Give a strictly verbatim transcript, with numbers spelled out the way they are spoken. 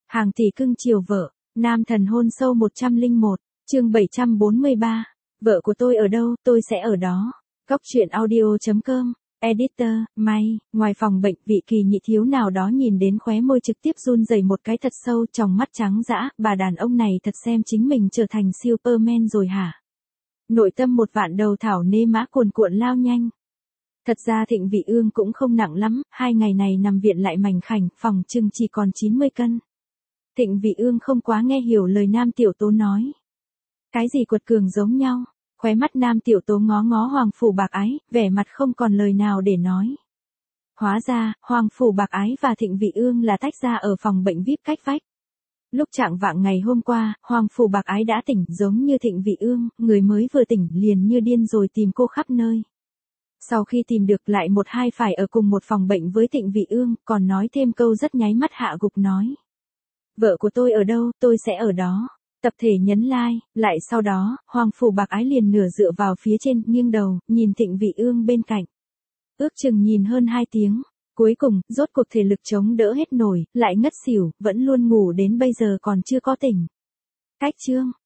Hàng tỷ cưng chiều vợ, nam thần hôn sâu một không một, chương bảy trăm bốn mươi ba. Vợ của tôi ở đâu, tôi sẽ ở đó. Góc truyện audio chấm com, editor, May. Ngoài phòng bệnh, vị Kỳ Nhị thiếu nào đó nhìn đến khóe môi trực tiếp run rẩy một cái thật sâu, tròng mắt trắng dã, bà đàn ông này thật xem chính mình trở thành Superman rồi hả? Nội tâm một vạn đầu thảo nê mã cuồn cuộn lao nhanh. Thật ra Thịnh Vị Ương cũng không nặng lắm, hai ngày này nằm viện lại mảnh khảnh, phòng chừng chỉ còn chín mươi cân. Thịnh Vị Ương không quá nghe hiểu lời Nam Tiểu Tố nói. Cái gì quật cường giống nhau, khóe mắt Nam Tiểu Tố ngó ngó Hoàng Phủ Bạc Ái, vẻ mặt không còn lời nào để nói. Hóa ra, Hoàng Phủ Bạc Ái và Thịnh Vị Ương là tách ra ở phòng bệnh vi ai pi cách vách. Lúc trạng vạng ngày hôm qua, Hoàng Phủ Bạc Ái đã tỉnh giống như Thịnh Vị Ương, người mới vừa tỉnh liền như điên rồi tìm cô khắp nơi. Sau khi tìm được lại một hai phải ở cùng một phòng bệnh với Thịnh Vị Ương, còn nói thêm câu rất nháy mắt hạ gục nói. Vợ của tôi ở đâu, tôi sẽ ở đó. Tập thể nhấn like, lại sau đó, Hoàng Phủ Bạc Ái liền nửa dựa vào phía trên, nghiêng đầu, nhìn Thịnh Vị Ương bên cạnh. Ước chừng nhìn hơn hai tiếng, cuối cùng, rốt cuộc thể lực chống đỡ hết nổi, lại ngất xỉu, vẫn luôn ngủ đến bây giờ còn chưa có tỉnh. Cách chương,